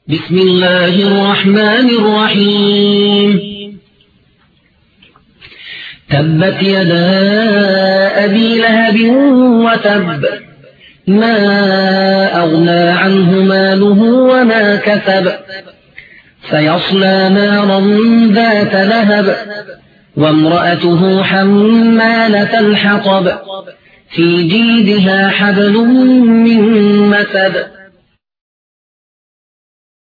بسم الله الرحمن الرحيم تبت يدا أبي لهب وتب ما أغنى عنه ماله وما كسب سيصلى نارا ذات لهب وامرأته حمالة الحطب في جيدها حبل من مسد